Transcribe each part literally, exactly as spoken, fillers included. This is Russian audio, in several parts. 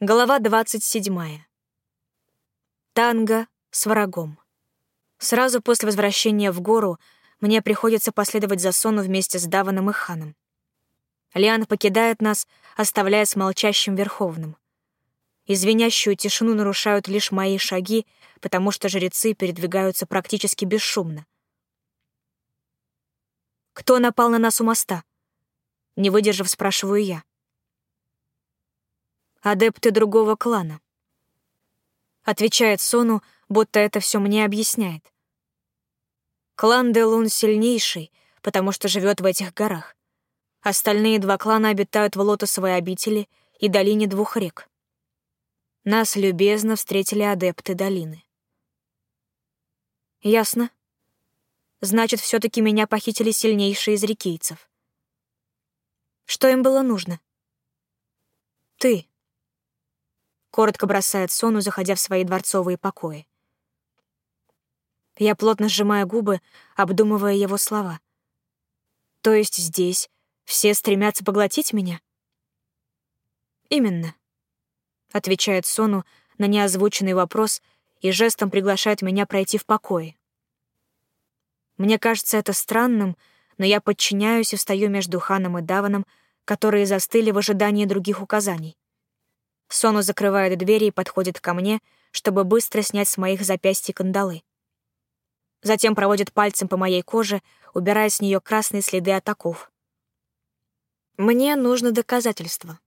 Глава двадцать седьмая. Танго с врагом. Сразу после возвращения в гору мне приходится последовать за Сону вместе с Даваном и Ханом. Лиан покидает нас, оставляя с молчащим Верховным. И звенящую тишину нарушают лишь мои шаги, потому что жрецы передвигаются практически бесшумно. «Кто напал на нас у моста?» Не выдержав, спрашиваю я. «Адепты другого клана», — отвечает Сону, будто это все мне объясняет. Клан Делун сильнейший, потому что живет в этих горах. Остальные два клана обитают в Лотосовой обители и долине двух рек. Нас любезно встретили адепты долины. Ясно. Значит, все-таки меня похитили сильнейшие из рекийцев. Что им было нужно? Ты. Коротко бросает Сону, заходя в свои дворцовые покои. Я плотно сжимаю губы, обдумывая его слова. То есть здесь все стремятся поглотить меня? Именно. Отвечает Сону на неозвученный вопрос и жестом приглашает меня пройти в покои. Мне кажется это странным, но я подчиняюсь и встаю между Ханом и Даваном, которые застыли в ожидании других указаний. Сону закрывает двери и подходит ко мне, чтобы быстро снять с моих запястьй кандалы. Затем проводит пальцем по моей коже, убирая с нее красные следы от оков. Мне нужно доказательство.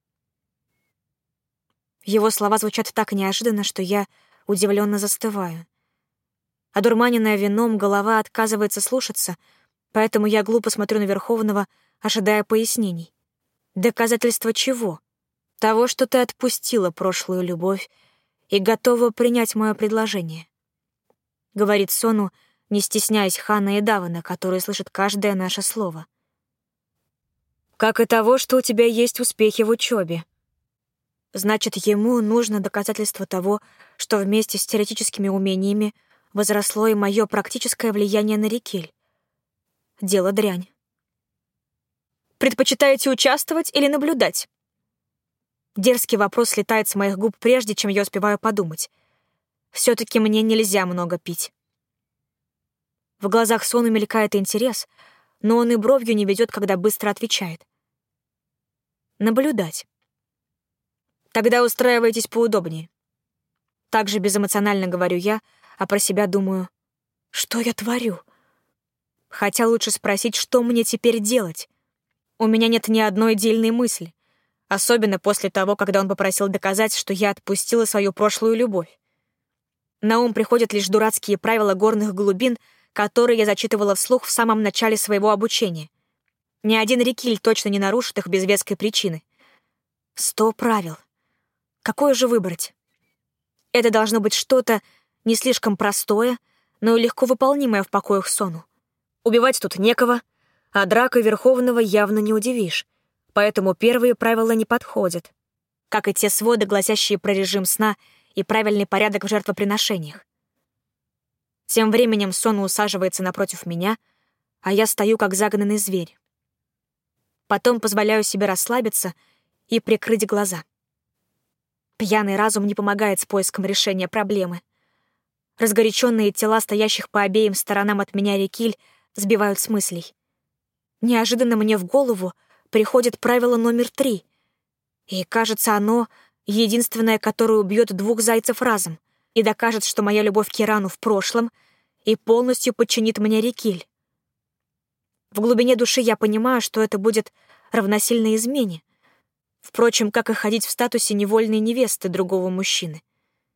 Его слова звучат так неожиданно, что я удивленно застываю. Одурманенная вином, голова отказывается слушаться, поэтому я глупо смотрю на Верховного, ожидая пояснений. Доказательство чего? Того, что ты отпустила прошлую любовь и готова принять мое предложение. Говорит Сону, не стесняясь Хана и Давана, которые слышат каждое наше слово. Как и того, что у тебя есть успехи в учебе. Значит, ему нужно доказательство того, что вместе с теоретическими умениями возросло и мое практическое влияние на Рикиль. Дело дрянь. Предпочитаете участвовать или наблюдать? Дерзкий вопрос слетает с моих губ, прежде чем я успеваю подумать. Все-таки мне нельзя много пить. В глазах Сону мелькает интерес, но он и бровью не ведет, когда быстро отвечает. Наблюдать. Тогда устраивайтесь поудобнее. Так же безэмоционально говорю я, а про себя думаю, что я творю? Хотя лучше спросить, что мне теперь делать. У меня нет ни одной дельной мысли. Особенно после того, когда он попросил доказать, что я отпустила свою прошлую любовь. На ум приходят лишь дурацкие правила горных глубин, которые я зачитывала вслух в самом начале своего обучения. Ни один Рикиль точно не нарушит их без веской причины. Сто правил. Какое же выбрать? Это должно быть что-то не слишком простое, но и легко выполнимое в покоях Сону. Убивать тут некого, а дракой Верховного явно не удивишь. Поэтому первые правила не подходят, как и те своды, гласящие про режим сна и правильный порядок в жертвоприношениях. Тем временем Сону усаживается напротив меня, а я стою, как загнанный зверь. Потом позволяю себе расслабиться и прикрыть глаза. Пьяный разум не помогает с поиском решения проблемы. Разгоряченные тела, стоящих по обеим сторонам от меня Рикиль, сбивают с мыслей. Неожиданно мне в голову приходит правило номер три. И, кажется, оно единственное, которое убьет двух зайцев разом и докажет, что моя любовь к Кирану в прошлом и полностью подчинит мне Рикиль. В глубине души я понимаю, что это будет равносильно измене. Впрочем, как и ходить в статусе невольной невесты другого мужчины.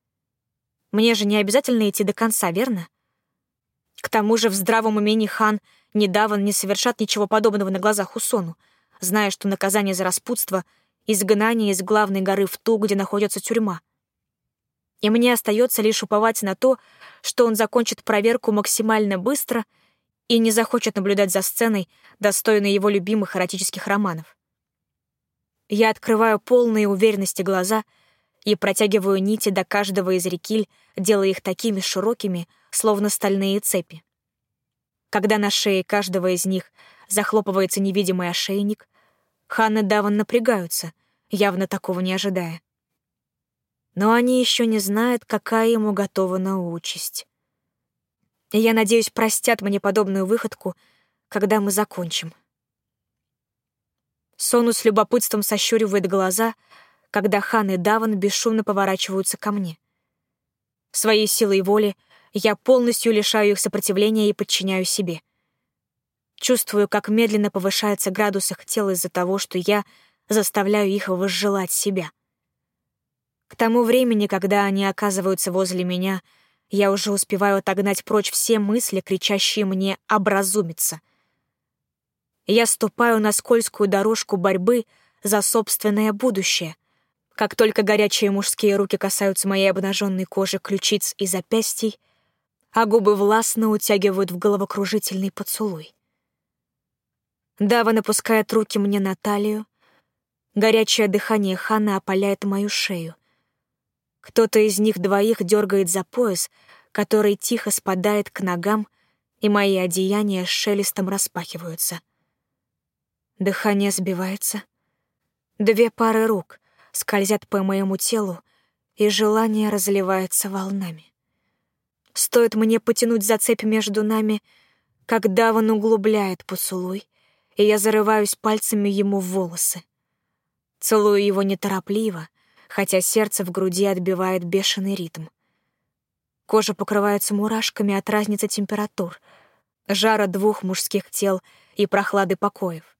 Мне же не обязательно идти до конца, верно? К тому же в здравом уме ни Хан, ни Даван не совершат ничего подобного на глазах у Сону, зная, что наказание за распутство — изгнание из главной горы в ту, где находится тюрьма. И мне остается лишь уповать на то, что он закончит проверку максимально быстро и не захочет наблюдать за сценой, достойной его любимых эротических романов. Я открываю полные уверенности глаза и протягиваю нити до каждого из Рикиль, делая их такими широкими, словно стальные цепи. Когда на шее каждого из них захлопывается невидимый ошейник, Хан и Даван напрягаются, явно такого не ожидая. но они еще не знают, какая ему уготована участь. И я надеюсь, простят мне подобную выходку, когда мы закончим. Сону с любопытством сощуривает глаза, когда Хан и Даван бесшумно поворачиваются ко мне. Своей силой воли я полностью лишаю их сопротивления и подчиняю себе. Чувствую, как медленно повышается градус их тел из-за того, что я заставляю их возжелать себя. К тому времени, когда они оказываются возле меня, я уже успеваю отогнать прочь все мысли, кричащие мне «образумиться». Я ступаю на скользкую дорожку борьбы за собственное будущее. Как только горячие мужские руки касаются моей обнаженной кожи, ключиц и запястий, а губы властно утягивают в головокружительный поцелуй. Дава напускает руки мне на талию. Горячее дыхание Хана опаляет мою шею. Кто-то из них двоих дергает за пояс, который тихо спадает к ногам, и мои одеяния с шелестом распахиваются. Дыхание сбивается. Две пары рук скользят по моему телу, и желание разливается волнами. Стоит мне потянуть за цепь между нами, как Даван углубляет поцелуй, и я зарываюсь пальцами ему в волосы. Целую его неторопливо, хотя сердце в груди отбивает бешеный ритм. Кожа покрывается мурашками от разницы температур, жара двух мужских тел и прохлады покоев.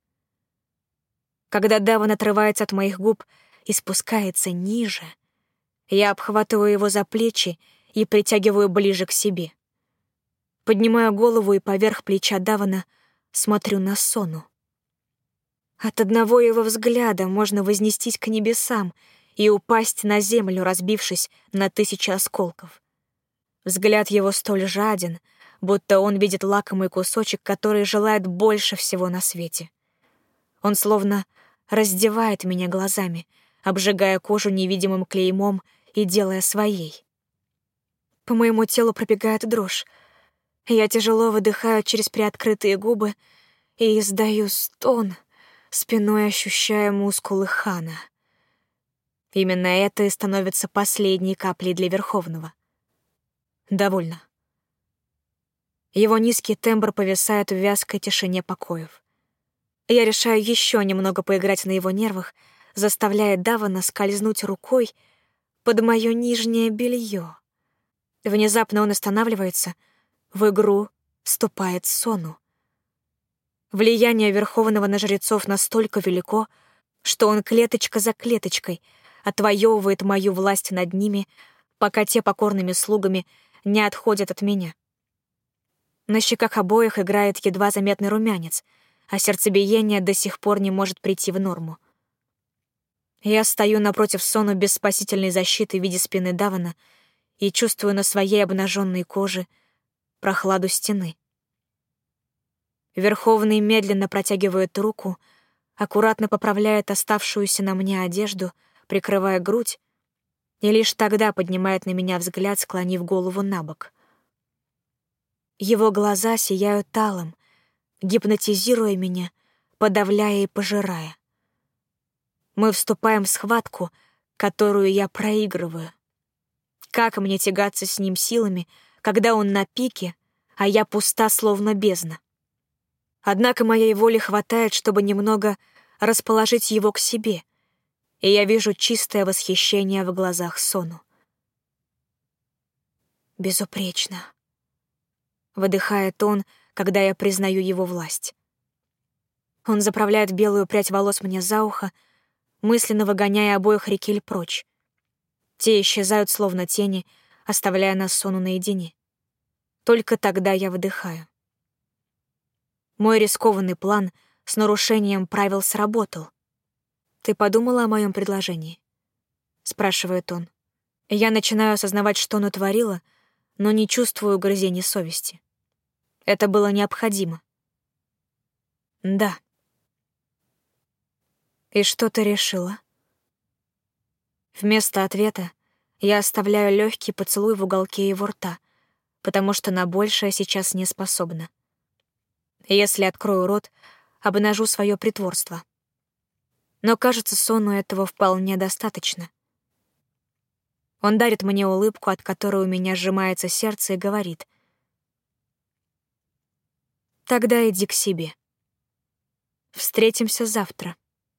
Когда Даван отрывается от моих губ и спускается ниже, я обхватываю его за плечи и притягиваю ближе к себе. Поднимаю голову и поверх плеча Давана смотрю на Сону. От одного его взгляда можно вознестись к небесам и упасть на землю, разбившись на тысячи осколков. Взгляд его столь жаден, будто он видит лакомый кусочек, который желает больше всего на свете. Он словно раздевает меня глазами, обжигая кожу невидимым клеймом и делая своей. По моему телу пробегает дрожь. Я тяжело выдыхаю через приоткрытые губы и издаю стон, спиной ощущая мускулы Хана. Именно это и становится последней каплей для Верховного. Довольно. Его низкий тембр повисает в вязкой тишине покоев. Я решаю еще немного поиграть на его нервах, заставляя Давана скользнуть рукой под мое нижнее белье. Внезапно он останавливается, в игру вступает Сону. Влияние Верховного на жрецов настолько велико, что он клеточка за клеточкой отвоевывает мою власть над ними, пока те покорными слугами не отходят от меня. На щеках обоих играет едва заметный румянец, а сердцебиение до сих пор не может прийти в норму. Я стою напротив Сону без спасительной защиты в виде спины Давана и чувствую на своей обнаженной коже прохладу стены. Верховный медленно протягивает руку, аккуратно поправляет оставшуюся на мне одежду, прикрывая грудь, и лишь тогда поднимает на меня взгляд, склонив голову набок. Его глаза сияют алым, гипнотизируя меня, подавляя и пожирая. Мы вступаем в схватку, которую я проигрываю. Как мне тягаться с ним силами, когда он на пике, а я пуста, словно бездна? Однако моей воли хватает, чтобы немного расположить его к себе, и я вижу чистое восхищение в глазах Сону. «Безупречно», — выдыхает он, когда я признаю его власть. Он заправляет белую прядь волос мне за ухо, мысленно выгоняя обоих Рикель прочь. Те исчезают, словно тени, оставляя нас Сону наедине. Только тогда я выдыхаю. Мой рискованный план с нарушением правил сработал. «Ты подумала о моем предложении?» — спрашивает он. Я начинаю осознавать, что натворила, но не чувствую угрызений совести. Это было необходимо. «Да». «И что ты решила?» Вместо ответа я оставляю легкий поцелуй в уголке его рта, потому что на большее сейчас не способна. Если открою рот, обнажу свое притворство. Но, кажется, Сону этого вполне достаточно. Он дарит мне улыбку, от которой у меня сжимается сердце, и говорит: «Тогда иди к себе. Встретимся завтра».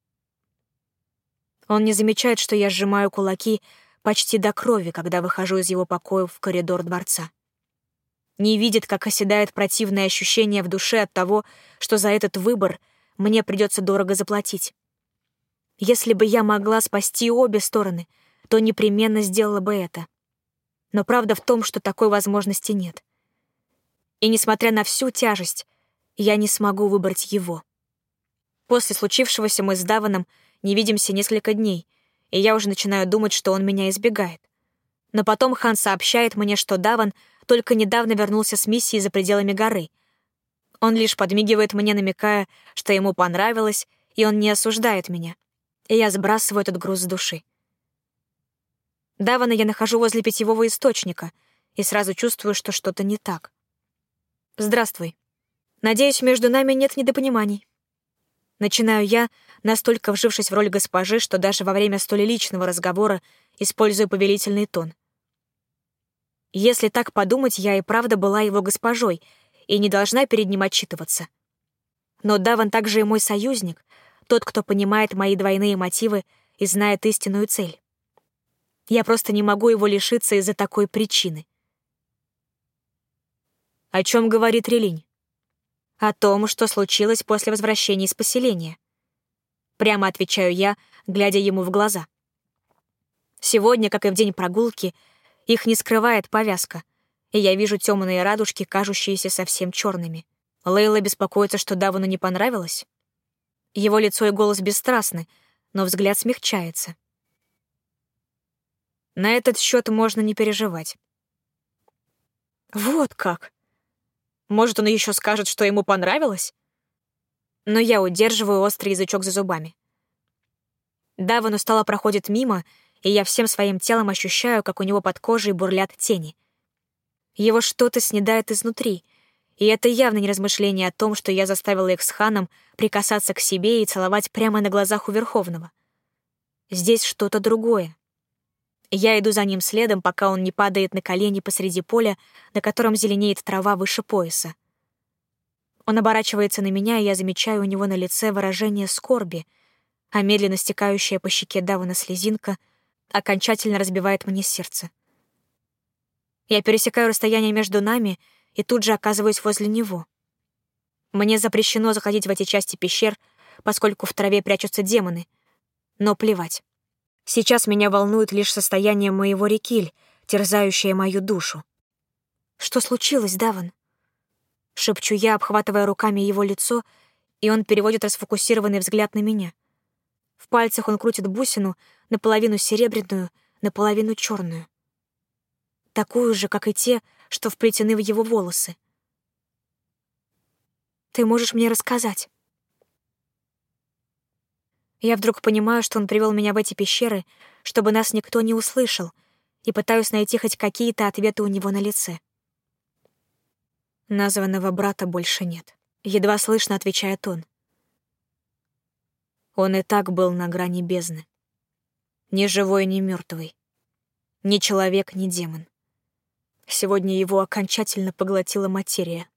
Он не замечает, что я сжимаю кулаки почти до крови, когда выхожу из его покоев в коридор дворца. Не видит, как оседает противное ощущение в душе от того, что за этот выбор мне придется дорого заплатить. Если бы я могла спасти обе стороны, то непременно сделала бы это. Но правда в том, что такой возможности нет. И несмотря на всю тяжесть, я не смогу выбрать его. После случившегося мы с Даваном не видимся несколько дней, и я уже начинаю думать, что он меня избегает. Но потом Хан сообщает мне, что Даван только недавно вернулся с миссии за пределами горы. Он лишь подмигивает мне, намекая, что ему понравилось, и он не осуждает меня. И я сбрасываю этот груз с души. Давана я нахожу возле питьевого источника и сразу чувствую, что что-то не так. «Здравствуй. Надеюсь, между нами нет недопониманий». Начинаю я, настолько вжившись в роль госпожи, что даже во время столь личного разговора использую повелительный тон. Если так подумать, я и правда была его госпожой и не должна перед ним отчитываться. Но Даван также и мой союзник, тот, кто понимает мои двойные мотивы и знает истинную цель. Я просто не могу его лишиться из-за такой причины. О чем говорит Релинь? О том, что случилось после возвращения из поселения. Прямо отвечаю я, глядя ему в глаза. Сегодня, как и в день прогулки, их не скрывает повязка, и я вижу темные радужки, кажущиеся совсем черными. Лейла беспокоится, что Давану не понравилось. Его лицо и голос бесстрастны, но взгляд смягчается. На этот счет можно не переживать. Вот как! Может, он еще скажет, что ему понравилось? Но я удерживаю острый язычок за зубами. Даван устало проходит мимо, и я всем своим телом ощущаю, как у него под кожей бурлят тени. Его что-то снедает изнутри, и это явно не размышление о том, что я заставила их с Ханом прикасаться к себе и целовать прямо на глазах у Верховного. Здесь что-то другое. Я иду за ним следом, пока он не падает на колени посреди поля, на котором зеленеет трава выше пояса. Он оборачивается на меня, и я замечаю у него на лице выражение скорби, а медленно стекающая по щеке Давана слезинка окончательно разбивает мне сердце. Я пересекаю расстояние между нами и тут же оказываюсь возле него. Мне запрещено заходить в эти части пещер, поскольку в траве прячутся демоны, но плевать. Сейчас меня волнует лишь состояние моего Рикиль, терзающее мою душу. «Что случилось, Даван?» — шепчу я, обхватывая руками его лицо, и он переводит расфокусированный взгляд на меня. В пальцах он крутит бусину, наполовину серебряную, наполовину черную. Такую же, как и те, что вплетены в его волосы. «Ты можешь мне рассказать?» Я вдруг понимаю, что он привел меня в эти пещеры, чтобы нас никто не услышал, и пытаюсь найти хоть какие-то ответы у него на лице. Названного брата больше нет. Едва слышно отвечает он. Он и так был на грани бездны. Ни живой, ни мертвый. Ни человек, ни демон. Сегодня его окончательно поглотила материя.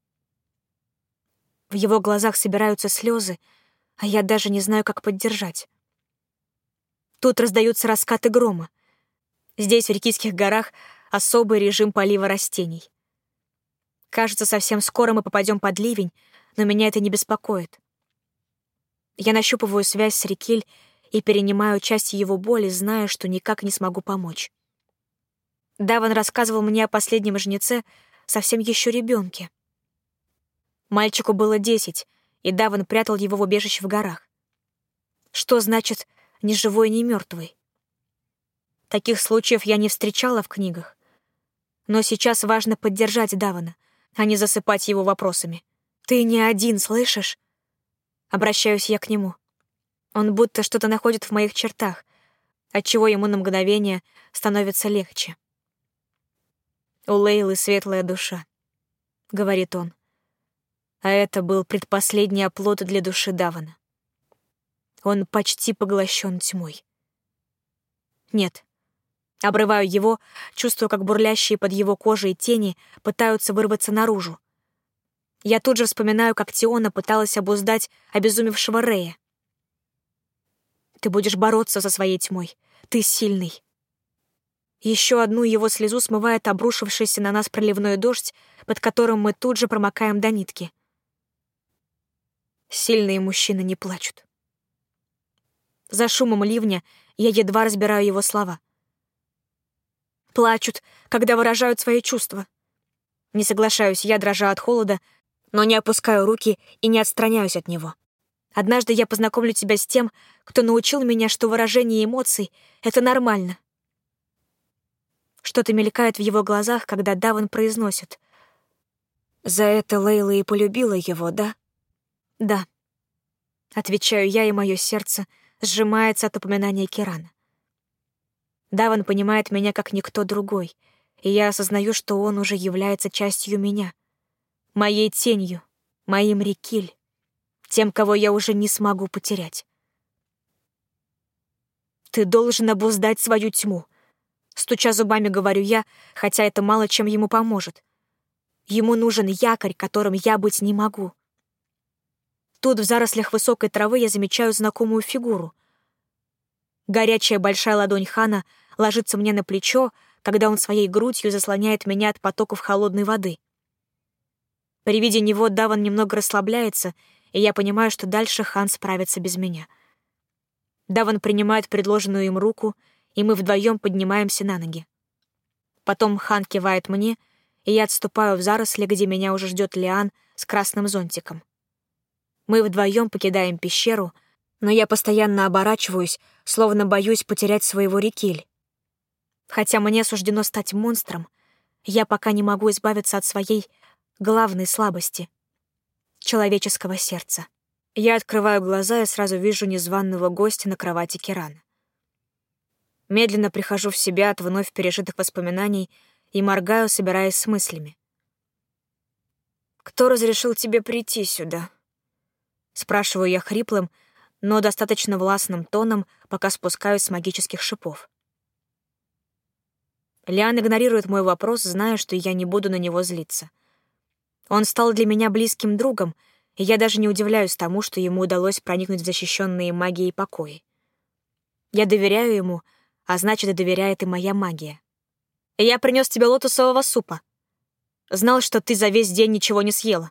В его глазах собираются слезы, а я даже не знаю, как поддержать. Тут раздаются раскаты грома. Здесь, в Рикийских горах, особый режим полива растений. Кажется, совсем скоро мы попадем под ливень, но меня это не беспокоит. Я нащупываю связь с Рикиль и перенимаю часть его боли, зная, что никак не смогу помочь. Даван рассказывал мне о последнем жнеце, совсем еще ребенке. Мальчику было десять, и Даван прятал его в убежище в горах. Что значит «ни живой, ни мертвый»? Таких случаев я не встречала в книгах. Но сейчас важно поддержать Давана, а не засыпать его вопросами. «Ты не один, слышишь?» Обращаюсь я к нему. Он будто что-то находит в моих чертах, отчего ему на мгновение становится легче. «У Лейлы светлая душа», — говорит он. А это был предпоследний оплот для души Давана. Он почти поглощен тьмой. Нет, Обрываю его, чувствуя, как бурлящие под его кожей тени пытаются вырваться наружу. Я тут же вспоминаю, как Тиона пыталась обуздать обезумевшего Рея. «Ты будешь бороться со своей тьмой. Ты сильный». Еще одну его слезу смывает обрушившийся на нас проливной дождь, под которым мы тут же промокаем до нитки. Сильные мужчины не плачут. За шумом ливня я едва разбираю его слова. Плачут, когда выражают свои чувства. Не соглашаюсь я, дрожа от холода, но не опускаю руки и не отстраняюсь от него. Однажды я познакомлю тебя с тем, кто научил меня, что выражение эмоций — это нормально. Что-то мелькает в его глазах, когда Даван произносит: «За это Лейла и полюбила его, да?» «Да», — отвечаю я, и мое сердце сжимается от упоминания Кирана. Даван понимает меня как никто другой, и я осознаю, что он уже является частью меня, моей тенью, моим Рикиль, тем, кого я уже не смогу потерять. «Ты должен обуздать свою тьму», — стуча зубами говорю я, хотя это мало чем ему поможет. Ему нужен якорь, которым я быть не могу. Тут в зарослях высокой травы я замечаю знакомую фигуру. Горячая большая ладонь Хана ложится мне на плечо, когда он своей грудью заслоняет меня от потоков холодной воды. При виде него Даван немного расслабляется, и я понимаю, что дальше Хан справится без меня. Даван принимает предложенную им руку, и мы вдвоем поднимаемся на ноги. Потом Хан кивает мне, и я отступаю в заросли, где меня уже ждет Лиан с красным зонтиком. Мы вдвоем покидаем пещеру, но я постоянно оборачиваюсь, словно боюсь потерять своего Рикиль. Хотя мне суждено стать монстром, я пока не могу избавиться от своей главной слабости — человеческого сердца. Я открываю глаза и сразу вижу незваного гостя на кровати Кирана. Медленно прихожу в себя от вновь пережитых воспоминаний и моргаю, собираясь с мыслями. «Кто разрешил тебе прийти сюда?» Спрашиваю я хриплым, но достаточно властным тоном, пока спускаюсь с магических шипов. Лиан игнорирует мой вопрос, зная, что я не буду на него злиться. Он стал для меня близким другом, и я даже не удивляюсь тому, что ему удалось проникнуть в защищенные магией покои. Я доверяю ему, а значит, и доверяет и моя магия. И я принес тебе лотосового супа. Знал, что ты за весь день ничего не съела.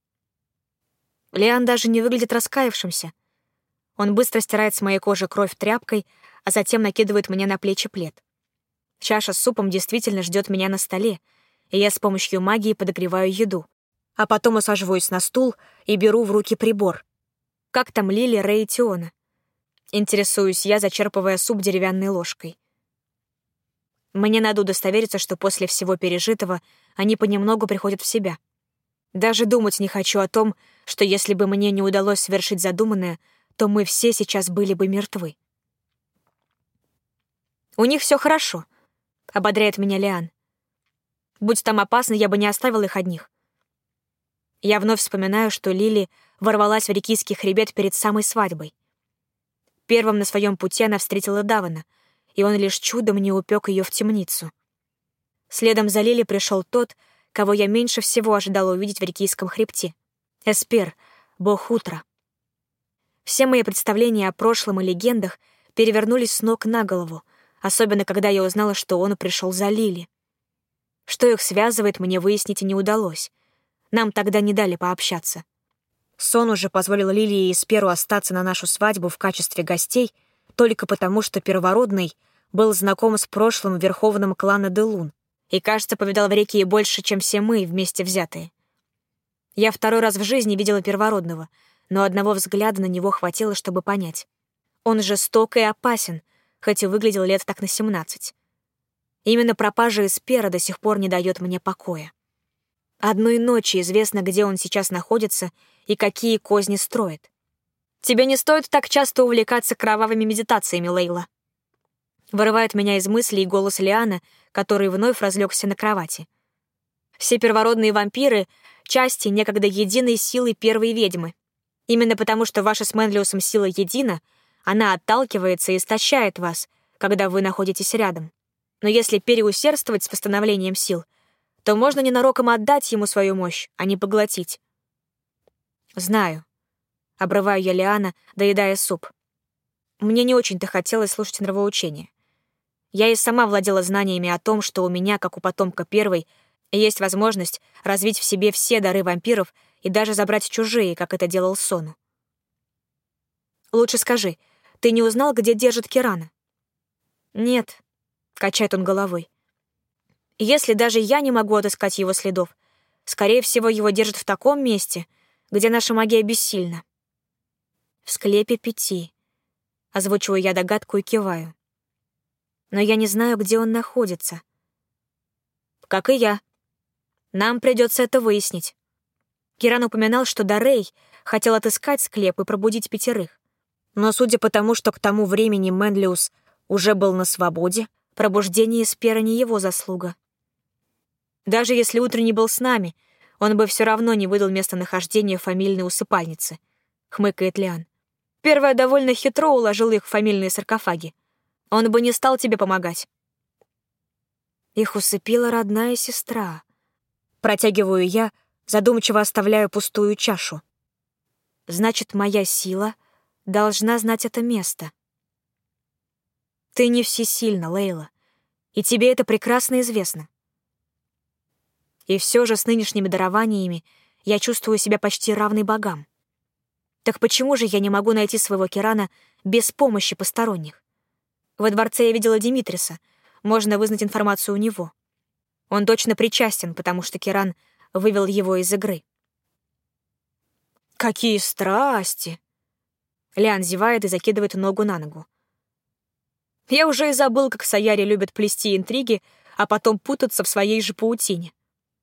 Лиан даже не выглядит раскаявшимся. Он быстро стирает с моей кожи кровь тряпкой, а затем накидывает мне на плечи плед. Чаша с супом действительно ждет меня на столе, и я с помощью магии подогреваю еду. А потом усаживаюсь на стул и беру в руки прибор. Как там Лили, Рэй и Тиона? Интересуюсь я, зачерпывая суп деревянной ложкой. Мне надо удостовериться, что после всего пережитого они понемногу приходят в себя. Даже думать не хочу о том, что если бы мне не удалось совершить задуманное, то мы все сейчас были бы мертвы. «У них все хорошо», — ободряет меня Лиан. «Будь там опасно, я бы не оставил их одних». Я вновь вспоминаю, что Лили ворвалась в Рикийский хребет перед самой свадьбой. Первым на своем пути она встретила Давана, и он лишь чудом не упек ее в темницу. Следом за Лили пришел тот, кого я меньше всего ожидала увидеть в Рикийском хребте — Эспер, бог утра. Все мои представления о прошлом и легендах перевернулись с ног на голову, особенно когда я узнала, что он пришел за Лили. Что их связывает, мне выяснить и не удалось. Нам тогда не дали пообщаться. Сон уже позволил Лили и Эсперу остаться на нашу свадьбу в качестве гостей только потому, что Первородный был знаком с прошлым верховным клана Делун и, кажется, повидал в реке и больше, чем все мы вместе взятые. Я второй раз в жизни видела Первородного, но одного взгляда на него хватило, чтобы понять. Он жесток и опасен, хоть и выглядел лет так на семнадцать. Именно пропажа Эспера до сих пор не дает мне покоя. Одной ночи известно, где он сейчас находится и какие козни строит. «Тебе не стоит так часто увлекаться кровавыми медитациями, Лейла», вырывает меня из мыслей голос Лиана, который вновь разлегся на кровати. «Все первородные вампиры — части некогда единой силы первой ведьмы. Именно потому, что ваша с Мэнлиусом сила едина, она отталкивается и истощает вас, когда вы находитесь рядом. Но если переусердствовать с восстановлением сил, то можно ненароком отдать ему свою мощь, а не поглотить. Знаю. Обрываю я Лиана, доедая суп. Мне не очень-то хотелось слушать нравоучения. Я и сама владела знаниями о том, что у меня, как у потомка первой, есть возможность развить в себе все дары вампиров и даже забрать чужие, как это делал Сону. Лучше скажи, ты не узнал, где держит Кирана? Нет, качает он головой. Если даже я не могу отыскать его следов, скорее всего, его держат в таком месте, где наша магия бессильна. В склепе пяти. Озвучиваю я догадку и киваю. Но я не знаю, где он находится. Как и я. Нам придется это выяснить. Киран упоминал, что Дарей хотел отыскать склеп и пробудить пятерых. Но судя по тому, что к тому времени Менлиус уже был на свободе, пробуждение Эспера не его заслуга. Даже если утренний был с нами, он бы все равно не выдал местонахождение фамильной усыпальницы, хмыкает Лиан. Первая довольно хитро уложила их в фамильные саркофаги. Он бы не стал тебе помогать. Их усыпила родная сестра. Протягиваю я, задумчиво оставляю пустую чашу. Значит, моя сила должна знать это место. Ты не всесильна, Лейла, и тебе это прекрасно известно. И все же с нынешними дарованиями я чувствую себя почти равной богам. Так почему же я не могу найти своего Кирана без помощи посторонних? Во дворце я видела Димитриса, можно вызнать информацию у него. Он точно причастен, потому что Киран вывел его из игры. «Какие страсти!» Лиан зевает и закидывает ногу на ногу. Я уже и забыл, как Саяри любят плести интриги, а потом путаться в своей же паутине.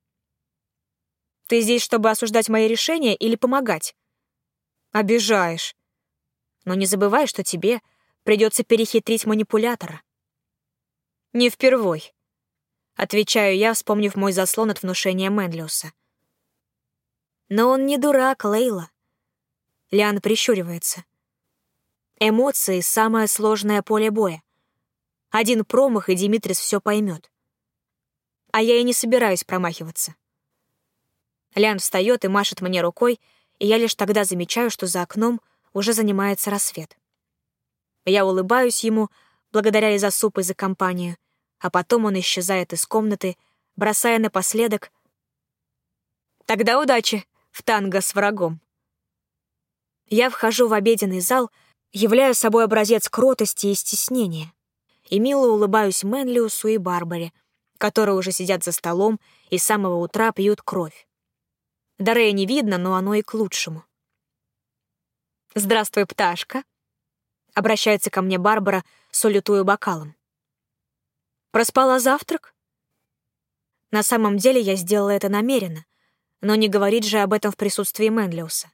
Ты здесь, чтобы осуждать мои решения или помогать? Обижаешь. Но не забывай, что тебе придется перехитрить манипулятора. Не впервой. Отвечаю я, вспомнив мой заслон от внушения Менлиуса. Но он не дурак, Лейла. Лиан прищуривается. Эмоции — самое сложное поле боя. Один промах, и Димитрис все поймет. А я и не собираюсь промахиваться. Лиан встает и машет мне рукой, и я лишь тогда замечаю, что за окном уже занимается рассвет. Я улыбаюсь ему, благодаря и за суп, и за компанию, а потом он исчезает из комнаты, бросая напоследок: «Тогда удачи в танго с врагом». Я вхожу в обеденный зал, являю собой образец кротости и стеснения, и мило улыбаюсь Менлиусу и Барбаре, которые уже сидят за столом и с самого утра пьют кровь. Дарея не видно, но оно и к лучшему. «Здравствуй, пташка», — обращается ко мне Барбара, салютуя бокалом. «Проспала завтрак?» На самом деле я сделала это намеренно, но не говорить же об этом в присутствии Менлиуса.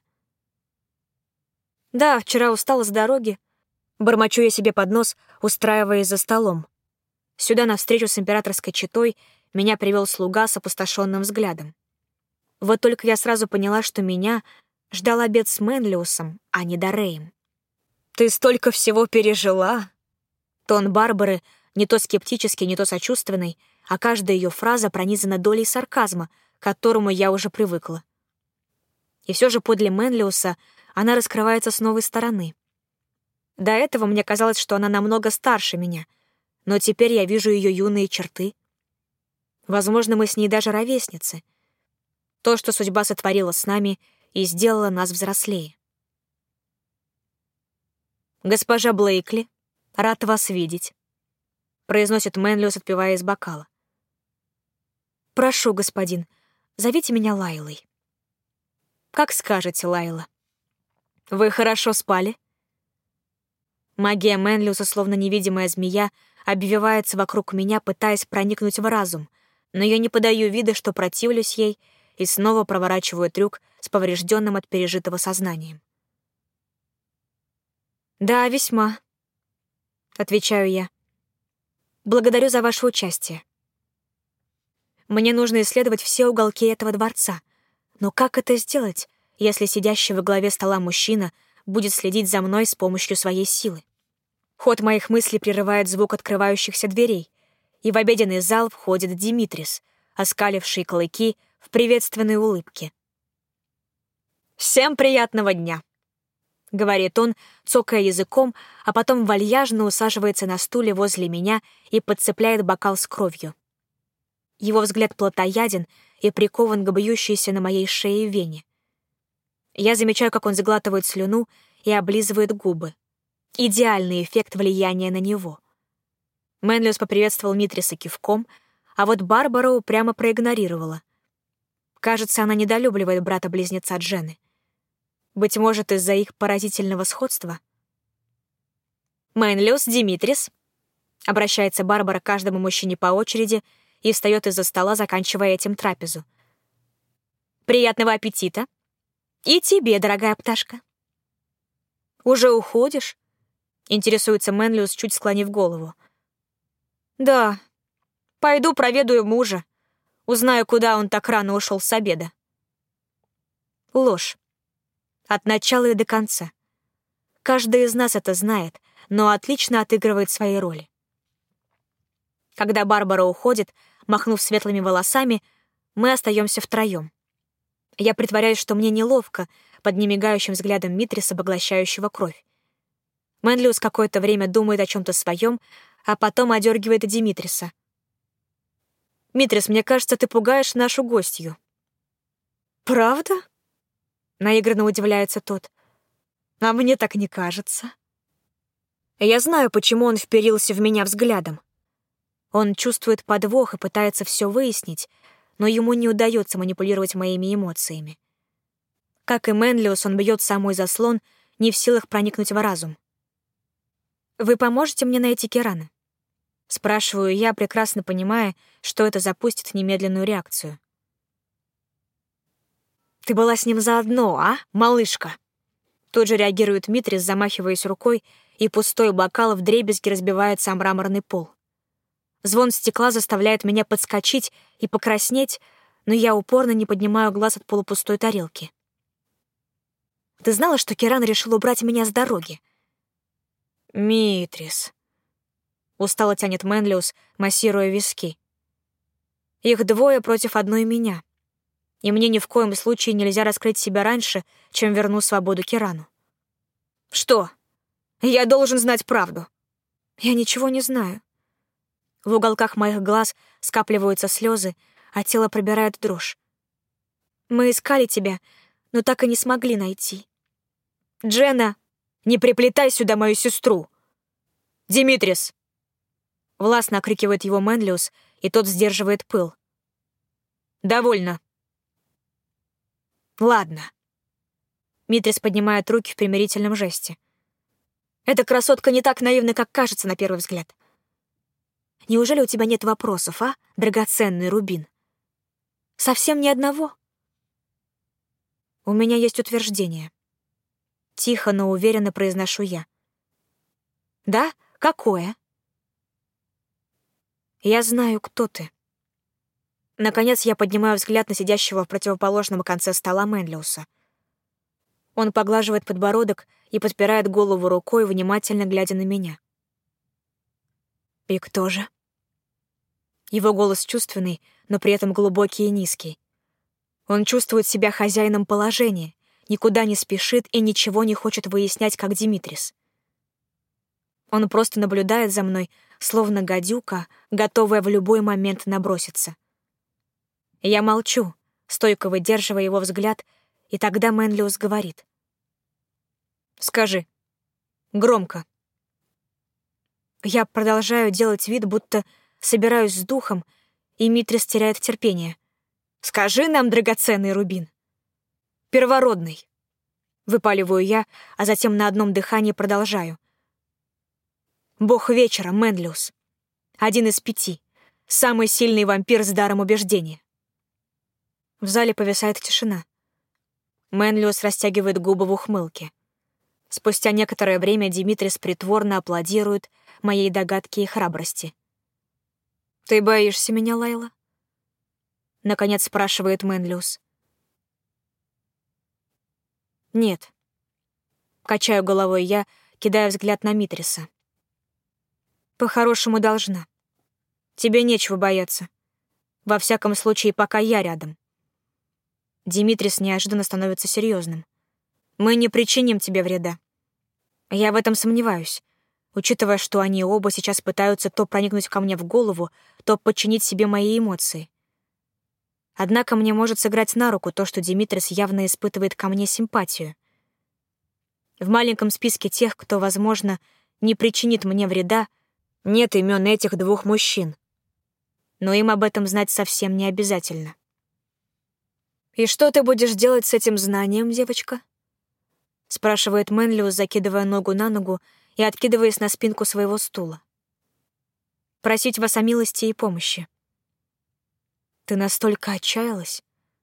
«Да, вчера устала с дороги», — бормочу я себе под нос, устраиваясь за столом. Сюда, на встречу с императорской четой, меня привел слуга с опустошенным взглядом. Вот только я сразу поняла, что меня ждал обед с Менлиусом, а не Дареем. «Ты столько всего пережила!» Тон Барбары не то скептический, не то сочувственный, а каждая ее фраза пронизана долей сарказма, к которому я уже привыкла. И все же подле Менлиуса она раскрывается с новой стороны. До этого мне казалось, что она намного старше меня, но теперь я вижу ее юные черты. Возможно, мы с ней даже ровесницы. То, что судьба сотворила с нами и сделала нас взрослее. «Госпожа Блейкли, рад вас видеть», — произносит Менлиус, отпивая из бокала. «Прошу, господин, зовите меня Лайлой». «Как скажете, Лайла. Вы хорошо спали?» Магия Менлиуса, словно невидимая змея, обвивается вокруг меня, пытаясь проникнуть в разум, но я не подаю вида, что противлюсь ей, и снова проворачиваю трюк с поврежденным от пережитого сознанием. «Да, весьма», — отвечаю я. «Благодарю за ваше участие. Мне нужно исследовать все уголки этого дворца, но как это сделать, если сидящий во главе стола мужчина будет следить за мной с помощью своей силы? Ход моих мыслей прерывает звук открывающихся дверей, и в обеденный зал входит Димитрис, оскаливший клыки в приветственной улыбке. «Всем приятного дня!» — говорит он, цокая языком, а потом вальяжно усаживается на стуле возле меня и подцепляет бокал с кровью. Его взгляд плотояден и прикован к бьющейся на моей шее вене. Я замечаю, как он заглатывает слюну и облизывает губы. Идеальный эффект влияния на него. Мэнлиус поприветствовал Митриса кивком, а вот Барбара упрямо проигнорировала. Кажется, она недолюбливает брата-близнеца Дженны. Быть может, из-за их поразительного сходства? «Мэнлиус, Димитрис», — обращается Барбара к каждому мужчине по очереди и встает из-за стола, заканчивая этим трапезу. «Приятного аппетита! И тебе, дорогая пташка!» «Уже уходишь?» — интересуется Мэнлиус, чуть склонив голову. «Да, пойду проведаю мужа, узнаю, куда он так рано ушел с обеда». Ложь. От начала и до конца. Каждый из нас это знает, но отлично отыгрывает свои роли. Когда Барбара уходит, махнув светлыми волосами, мы остаемся втроем. Я притворяюсь, что мне неловко под немигающим взглядом Митриса, поглощающего кровь. Мэнлиус какое-то время думает о чем-то своем, а потом одергивает Димитриса. «Митрис, мне кажется, ты пугаешь нашу гостью». «Правда?» — наигранно удивляется тот. «А мне так не кажется». Я знаю, почему он вперился в меня взглядом. Он чувствует подвох и пытается все выяснить, но ему не удается манипулировать моими эмоциями. Как и Мэнлиус, он бьет самый заслон, не в силах проникнуть в разум. «Вы поможете мне найти Кирана?» Спрашиваю я, прекрасно понимая, что это запустит немедленную реакцию. «Ты была с ним заодно, а, малышка?» Тут же реагирует Митрис, замахиваясь рукой, и пустой бокал вдребезги разбивается о мраморный пол. Звон стекла заставляет меня подскочить и покраснеть, но я упорно не поднимаю глаз от полупустой тарелки. «Ты знала, что Киран решил убрать меня с дороги?» «Митрис», — устало тянет Мэнлиус, массируя виски. «Их двое против одной меня, и мне ни в коем случае нельзя раскрыть себя раньше, чем верну свободу Кирану». «Что? Я должен знать правду». «Я ничего не знаю». В уголках моих глаз скапливаются слезы, а тело пробирает дрожь. «Мы искали тебя, но так и не смогли найти». «Дженна, не приплетай сюда мою сестру!» «Димитрис!» Властно окрикивает его Мэнлиус, и тот сдерживает пыл. «Довольно». «Ладно». Митрис поднимает руки в примирительном жесте. «Эта красотка не так наивна, как кажется на первый взгляд. Неужели у тебя нет вопросов, а, драгоценный рубин? Совсем ни одного?» «У меня есть утверждение». Тихо, но уверенно произношу я. «Да? Какое?» «Я знаю, кто ты». Наконец я поднимаю взгляд на сидящего в противоположном конце стола Мэнлиуса. Он поглаживает подбородок и подпирает голову рукой, внимательно глядя на меня. «И кто же?» Его голос чувственный, но при этом глубокий и низкий. Он чувствует себя хозяином положения, никуда не спешит и ничего не хочет выяснять, как Димитрис. Он просто наблюдает за мной, словно гадюка, готовая в любой момент наброситься. Я молчу, стойко выдерживая его взгляд, и тогда Мэнлиус говорит. «Скажи. Громко». Я продолжаю делать вид, будто собираюсь с духом, и Митрис теряет терпение. «Скажи нам, драгоценный рубин». «Первородный». Выпаливаю я, а затем на одном дыхании продолжаю. «Бог вечера, Мэнлиус. Один из пяти. Самый сильный вампир с даром убеждения». В зале повисает тишина. Мэнлиус растягивает губы в ухмылке. Спустя некоторое время Димитрис притворно аплодирует моей догадке и храбрости. «Ты боишься меня, Лайла?» Наконец спрашивает Мэнлиус. «Нет». Качаю головой я, кидая взгляд на Митриса. «По-хорошему должна. Тебе нечего бояться. Во всяком случае, пока я рядом. Димитрис неожиданно становится серьезным. Мы не причиним тебе вреда. Я в этом сомневаюсь, учитывая, что они оба сейчас пытаются то проникнуть ко мне в голову, то подчинить себе мои эмоции. Однако мне может сыграть на руку то, что Димитрис явно испытывает ко мне симпатию. В маленьком списке тех, кто, возможно, не причинит мне вреда, нет имен этих двух мужчин. Но им об этом знать совсем не обязательно. «И что ты будешь делать с этим знанием, девочка?» — спрашивает Мэнлиус, закидывая ногу на ногу и откидываясь на спинку своего стула. «Просить вас о милости и помощи». «Ты настолько отчаялась?»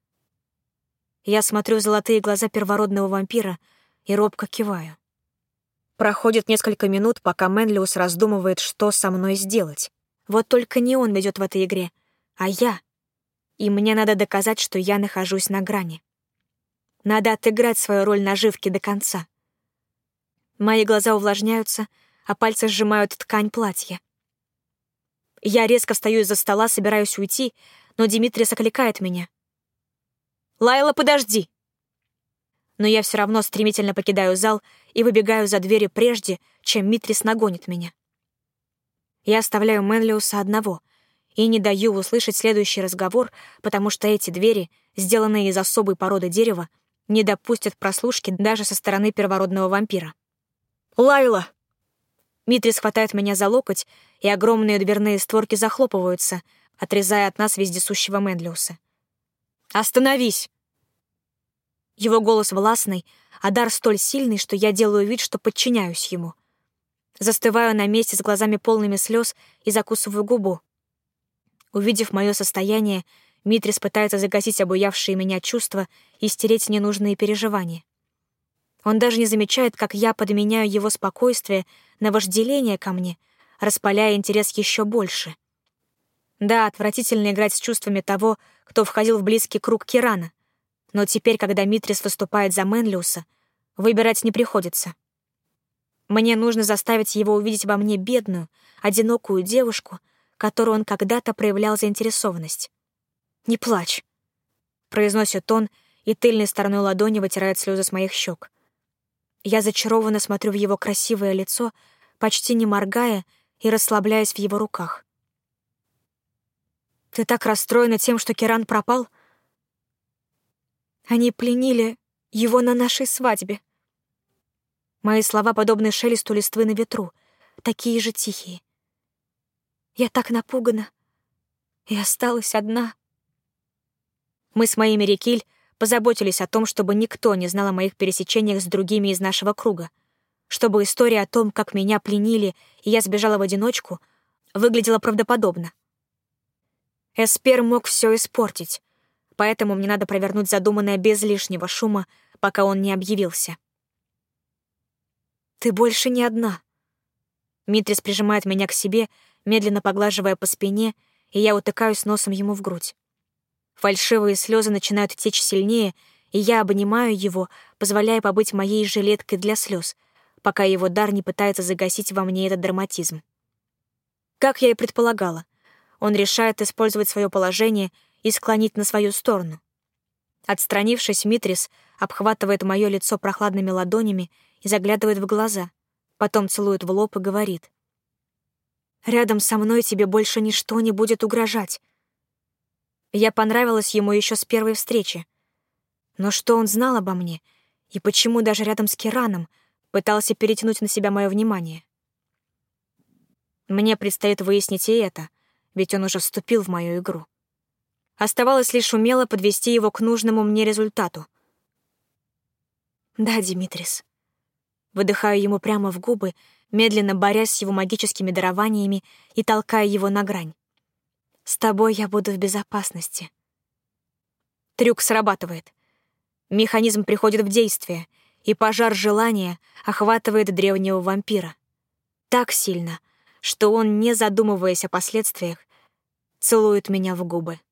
Я смотрю в золотые глаза первородного вампира и робко киваю. Проходит несколько минут, пока Мэнлиус раздумывает, что со мной сделать. Вот только не он ведет в этой игре, а я. И мне надо доказать, что я нахожусь на грани. Надо отыграть свою роль наживки до конца. Мои глаза увлажняются, а пальцы сжимают ткань платья. Я резко встаю из-за стола, собираюсь уйти, но Димитрис окликает меня. «Лайла, подожди!» Но я все равно стремительно покидаю зал и выбегаю за дверью прежде, чем Митрис нагонит меня. Я оставляю Мэнлиуса одного и не даю услышать следующий разговор, потому что эти двери, сделанные из особой породы дерева, не допустят прослушки даже со стороны первородного вампира. «Лайла!» Митрис хватает меня за локоть, и огромные дверные створки захлопываются, отрезая от нас вездесущего Мэнлиуса. «Остановись!» Его голос властный, а дар столь сильный, что я делаю вид, что подчиняюсь ему. Застываю на месте с глазами полными слез и закусываю губу. Увидев мое состояние, Митрис пытается загасить обуявшие меня чувства и стереть ненужные переживания. Он даже не замечает, как я подменяю его спокойствие на вожделение ко мне, распаляя интерес еще больше. Да, отвратительно играть с чувствами того, кто входил в близкий круг Кирана, но теперь, когда Митрис выступает за Мэнлиуса, выбирать не приходится. Мне нужно заставить его увидеть во мне бедную, одинокую девушку, которую он когда-то проявлял заинтересованность. «Не плачь», — произносит он, и тыльной стороной ладони вытирает слезы с моих щек. Я зачарованно смотрю в его красивое лицо, почти не моргая и расслабляясь в его руках. «Ты так расстроена тем, что Киран пропал?» «Они пленили его на нашей свадьбе». Мои слова подобны шелесту листвы на ветру, такие же тихие. Я так напугана и осталась одна. Мы с моими Рикиль позаботились о том, чтобы никто не знал о моих пересечениях с другими из нашего круга, чтобы история о том, как меня пленили и я сбежала в одиночку, выглядела правдоподобно. Эспер мог все испортить, поэтому мне надо провернуть задуманное без лишнего шума, пока он не объявился. «Ты больше не одна». Митрис прижимает меня к себе, медленно поглаживая по спине, и я утыкаюсь носом ему в грудь. Фальшивые слезы начинают течь сильнее, и я обнимаю его, позволяя побыть моей жилеткой для слез, пока его дар не пытается загасить во мне этот драматизм. Как я и предполагала, он решает использовать свое положение и склонить на свою сторону. Отстранившись, Митрис обхватывает мое лицо прохладными ладонями и заглядывает в глаза, потом целует в лоб и говорит: «Рядом со мной тебе больше ничто не будет угрожать». Я понравилась ему еще с первой встречи. Но что он знал обо мне, и почему даже рядом с Кираном пытался перетянуть на себя мое внимание? Мне предстоит выяснить и это, ведь он уже вступил в мою игру. Оставалось лишь умело подвести его к нужному мне результату. «Да, Димитрис». Выдыхаю ему прямо в губы, медленно борясь с его магическими дарованиями и толкая его на грань. «С тобой я буду в безопасности». Трюк срабатывает. Механизм приходит в действие, и пожар желания охватывает древнего вампира. Так сильно, что он, не задумываясь о последствиях, целует меня в губы.